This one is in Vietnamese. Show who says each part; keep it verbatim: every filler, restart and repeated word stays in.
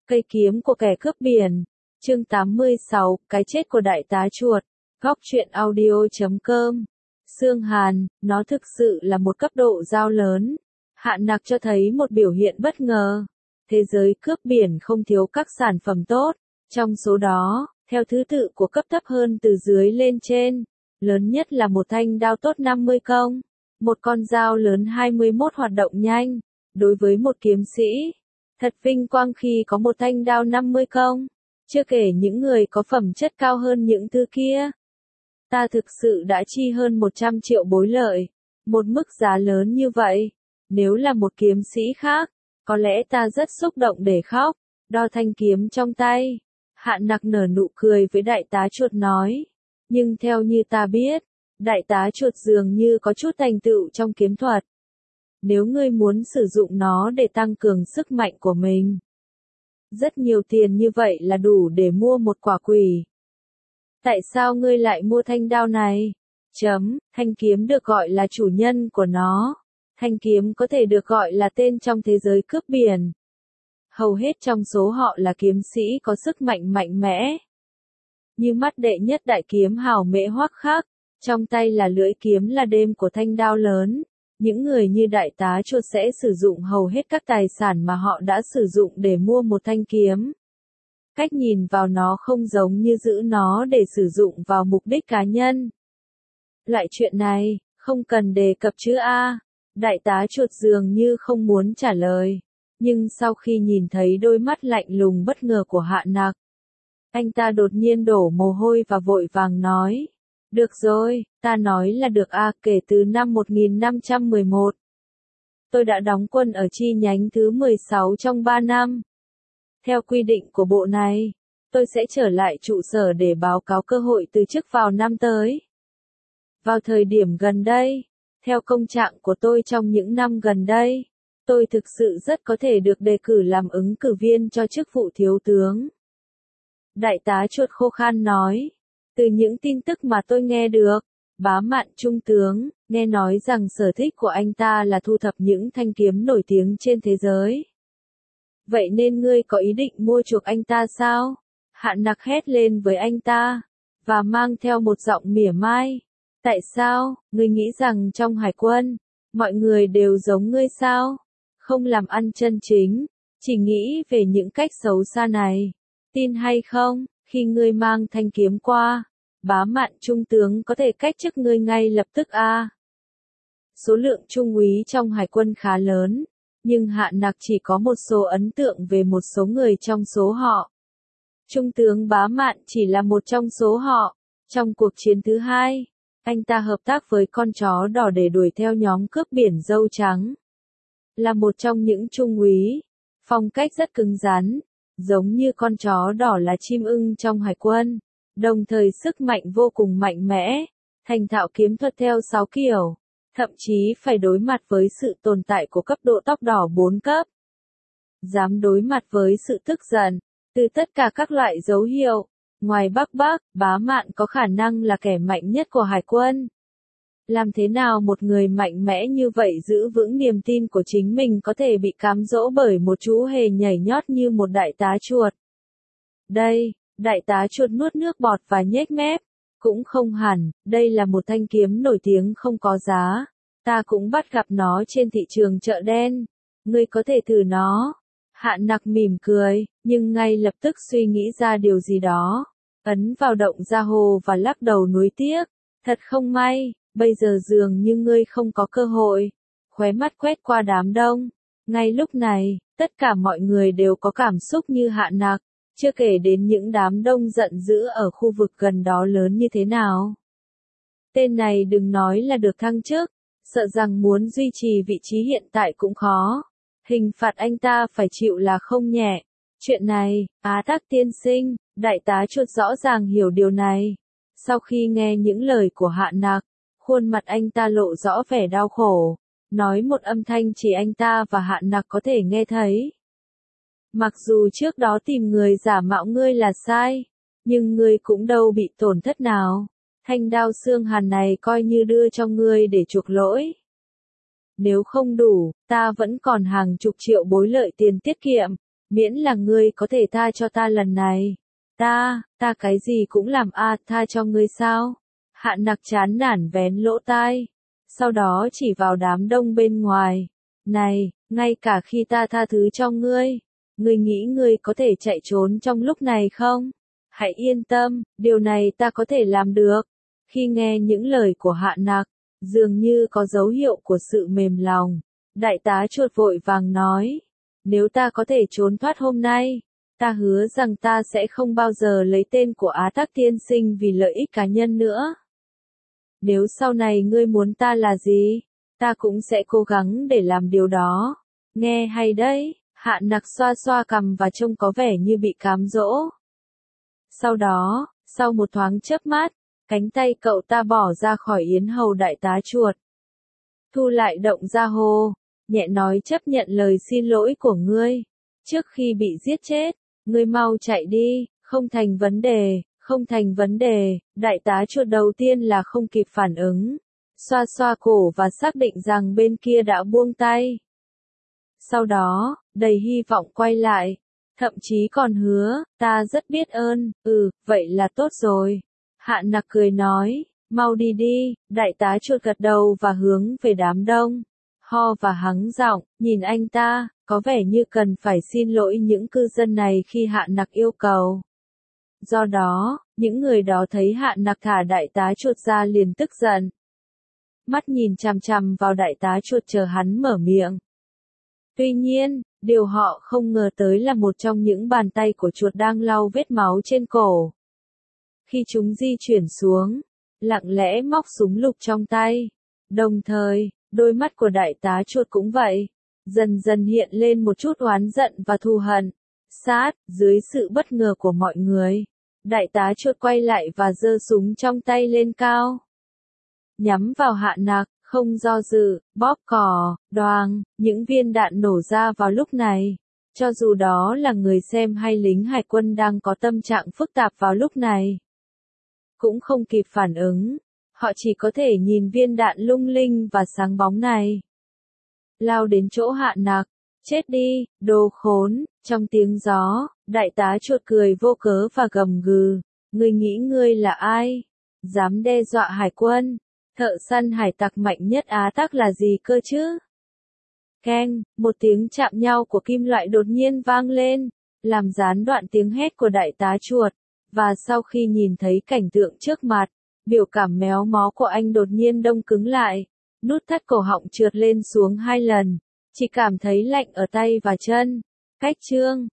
Speaker 1: Cây kiếm của kẻ cướp biển. Chương tám mươi sáu, cái chết của đại tá chuột. Góc truyện audio chấm com. Xương Hàn, nó thực sự là một cấp độ giao lớn. Hạn Nặc cho thấy một biểu hiện bất ngờ. Thế giới cướp biển không thiếu các sản phẩm tốt. Trong số đó, theo thứ tự của cấp thấp hơn từ dưới lên trên, lớn nhất là một thanh đao tốt năm mươi công. Một con dao lớn hai mươi mốt hoạt động nhanh. Đối với một kiếm sĩ, thật vinh quang khi có một thanh đao năm mươi công. Chưa kể những người có phẩm chất cao hơn những thứ kia. Ta thực sự đã chi hơn một trăm triệu bối lợi. Một mức giá lớn như vậy. Nếu là một kiếm sĩ khác, có lẽ ta rất xúc động để khóc. Đo thanh kiếm trong tay. Hạn Nặc nở nụ cười với đại tá chuột nói. Nhưng theo như ta biết, đại tá chuột dường như có chút thành tựu trong kiếm thuật. Nếu ngươi muốn sử dụng nó để tăng cường sức mạnh của mình, rất nhiều tiền như vậy là đủ để mua một quả quỷ. Tại sao ngươi lại mua thanh đao này? Chấm, thanh kiếm được gọi là chủ nhân của nó. Thanh kiếm có thể được gọi là tên trong thế giới cướp biển. Hầu hết trong số họ là kiếm sĩ có sức mạnh mạnh mẽ. Như mắt đệ nhất đại kiếm hào mễ hoắc khắc, trong tay là lưỡi kiếm là đêm của thanh đao lớn. Những người như đại tá chuột sẽ sử dụng hầu hết các tài sản mà họ đã sử dụng để mua một thanh kiếm. Cách nhìn vào nó không giống như giữ nó để sử dụng vào mục đích cá nhân. Loại chuyện này, không cần đề cập chứ a. Đại tá chuột dường như không muốn trả lời. Nhưng sau khi nhìn thấy đôi mắt lạnh lùng bất ngờ của Hạn Nặc, anh ta đột nhiên đổ mồ hôi và vội vàng nói. Được rồi, ta nói là được a, kể từ năm một nghìn năm trăm mười một. Tôi đã đóng quân ở chi nhánh thứ mười sáu trong ba năm. Theo quy định của bộ này, tôi sẽ trở lại trụ sở để báo cáo cơ hội từ chức vào năm tới. Vào thời điểm gần đây, theo công trạng của tôi trong những năm gần đây, tôi thực sự rất có thể được đề cử làm ứng cử viên cho chức vụ thiếu tướng. Đại tá chuột khô khan nói. Từ những tin tức mà tôi nghe được, Bá Mạn trung tướng, nghe nói rằng sở thích của anh ta là thu thập những thanh kiếm nổi tiếng trên thế giới. Vậy nên ngươi có ý định mua chuộc anh ta sao? Hạn Nặc hét lên với anh ta, và mang theo một giọng mỉa mai. Tại sao, ngươi nghĩ rằng trong hải quân, mọi người đều giống ngươi sao? Không làm ăn chân chính, chỉ nghĩ về những cách xấu xa này. Tin hay không? Khi ngươi mang thanh kiếm qua, Bá Mạn trung tướng có thể cách chức ngươi ngay lập tức a. À. Số lượng trung úy trong hải quân khá lớn, nhưng Hạn Nặc chỉ có một số ấn tượng về một số người trong số họ. Trung tướng Bá Mạn chỉ là một trong số họ. Trong cuộc chiến thứ hai, anh ta hợp tác với con chó đỏ để đuổi theo nhóm cướp biển dâu trắng. Là một trong những trung úy, phong cách rất cứng rắn. Giống như con chó đỏ là chim ưng trong hải quân, đồng thời sức mạnh vô cùng mạnh mẽ, thành thạo kiếm thuật theo sáu kiểu, thậm chí phải đối mặt với sự tồn tại của cấp độ tóc đỏ bốn cấp. Dám đối mặt với sự tức giận, từ tất cả các loại dấu hiệu, ngoài Bắc Bắc, Bá Mạn có khả năng là kẻ mạnh nhất của hải quân. Làm thế nào một người mạnh mẽ như vậy giữ vững niềm tin của chính mình có thể bị cám dỗ bởi một chú hề nhảy nhót như một đại tá chuột? Đây, đại tá chuột nuốt nước bọt và nhếch mép. Cũng không hẳn, đây là một thanh kiếm nổi tiếng không có giá. Ta cũng bắt gặp nó trên thị trường chợ đen. Ngươi có thể thử nó. Hạn Nặc mỉm cười, nhưng ngay lập tức suy nghĩ ra điều gì đó. Ấn vào động gia hồ và lắc đầu nuối tiếc. Thật không may. Bây giờ dường như ngươi không có cơ hội. Khóe mắt quét qua đám đông. Ngay lúc này, tất cả mọi người đều có cảm xúc như Hạn Nặc, chưa kể đến những đám đông giận dữ ở khu vực gần đó lớn như thế nào. Tên này đừng nói là được thăng chức, sợ rằng muốn duy trì vị trí hiện tại cũng khó. Hình phạt anh ta phải chịu là không nhẹ. Chuyện này, Á Tắc tiên sinh, đại tá chuột rõ ràng hiểu điều này. Sau khi nghe những lời của Hạn Nặc, khuôn mặt anh ta lộ rõ vẻ đau khổ, nói một âm thanh chỉ anh ta và Hạn Nặc có thể nghe thấy. Mặc dù trước đó tìm người giả mạo ngươi là sai, nhưng ngươi cũng đâu bị tổn thất nào. Thanh đao xương hàn này coi như đưa cho ngươi để chuộc lỗi. Nếu không đủ, ta vẫn còn hàng chục triệu bối lợi tiền tiết kiệm. Miễn là ngươi có thể tha cho ta lần này. Ta, ta cái gì cũng làm a à, tha cho ngươi sao? Hạ Nặc chán nản vén lỗ tai. Sau đó chỉ vào đám đông bên ngoài. Này, ngay cả khi ta tha thứ cho ngươi, ngươi nghĩ ngươi có thể chạy trốn trong lúc này không? Hãy yên tâm, điều này ta có thể làm được. Khi nghe những lời của Hạ Nặc, dường như có dấu hiệu của sự mềm lòng, đại tá chuột vội vàng nói, nếu ta có thể trốn thoát hôm nay, ta hứa rằng ta sẽ không bao giờ lấy tên của Á Tắc tiên sinh vì lợi ích cá nhân nữa. Nếu sau này ngươi muốn ta là gì, ta cũng sẽ cố gắng để làm điều đó. Nghe hay đấy, Hạ Nặc xoa xoa cằm và trông có vẻ như bị cám dỗ. Sau đó, sau một thoáng chớp mắt, cánh tay cậu ta bỏ ra khỏi yến hầu đại tá chuột. Thu lại động ra hồ, nhẹ nói chấp nhận lời xin lỗi của ngươi. Trước khi bị giết chết, ngươi mau chạy đi, không thành vấn đề, không thành vấn đề. Đại tá chuột đầu tiên là không kịp phản ứng, xoa xoa cổ và xác định rằng bên kia đã buông tay. Sau đó, đầy hy vọng quay lại, thậm chí còn hứa, ta rất biết ơn, ừ, vậy là tốt rồi. Hạ Nặc cười nói, mau đi đi. Đại tá chuột gật đầu và hướng về đám đông, ho và hắng giọng, nhìn anh ta, có vẻ như cần phải xin lỗi những cư dân này khi Hạ Nặc yêu cầu. Do đó, những người đó thấy Hạ Nặc thả đại tá chuột ra liền tức giận. Mắt nhìn chằm chằm vào đại tá chuột chờ hắn mở miệng. Tuy nhiên, điều họ không ngờ tới là một trong những bàn tay của chuột đang lau vết máu trên cổ. Khi chúng di chuyển xuống, lặng lẽ móc súng lục trong tay. Đồng thời, đôi mắt của đại tá chuột cũng vậy, dần dần hiện lên một chút oán giận và thù hận. Sát, dưới sự bất ngờ của mọi người, đại tá chuột quay lại và giơ súng trong tay lên cao. Nhắm vào Hạ Nặc, không do dự, bóp cò, đoàng, những viên đạn nổ ra vào lúc này. Cho dù đó là người xem hay lính hải quân đang có tâm trạng phức tạp vào lúc này, cũng không kịp phản ứng, họ chỉ có thể nhìn viên đạn lung linh và sáng bóng này. Lao đến chỗ Hạ Nặc, chết đi, đồ khốn, trong tiếng gió, đại tá chuột cười vô cớ và gầm gừ, ngươi nghĩ ngươi là ai? Dám đe dọa hải quân? Thợ săn hải tặc mạnh nhất Á Tắc là gì cơ chứ? Keng, một tiếng chạm nhau của kim loại đột nhiên vang lên, làm gián đoạn tiếng hét của đại tá chuột, và sau khi nhìn thấy cảnh tượng trước mặt, biểu cảm méo mó của anh đột nhiên đông cứng lại, nút thắt cổ họng trượt lên xuống hai lần, chỉ cảm thấy lạnh ở tay và chân. Cách chương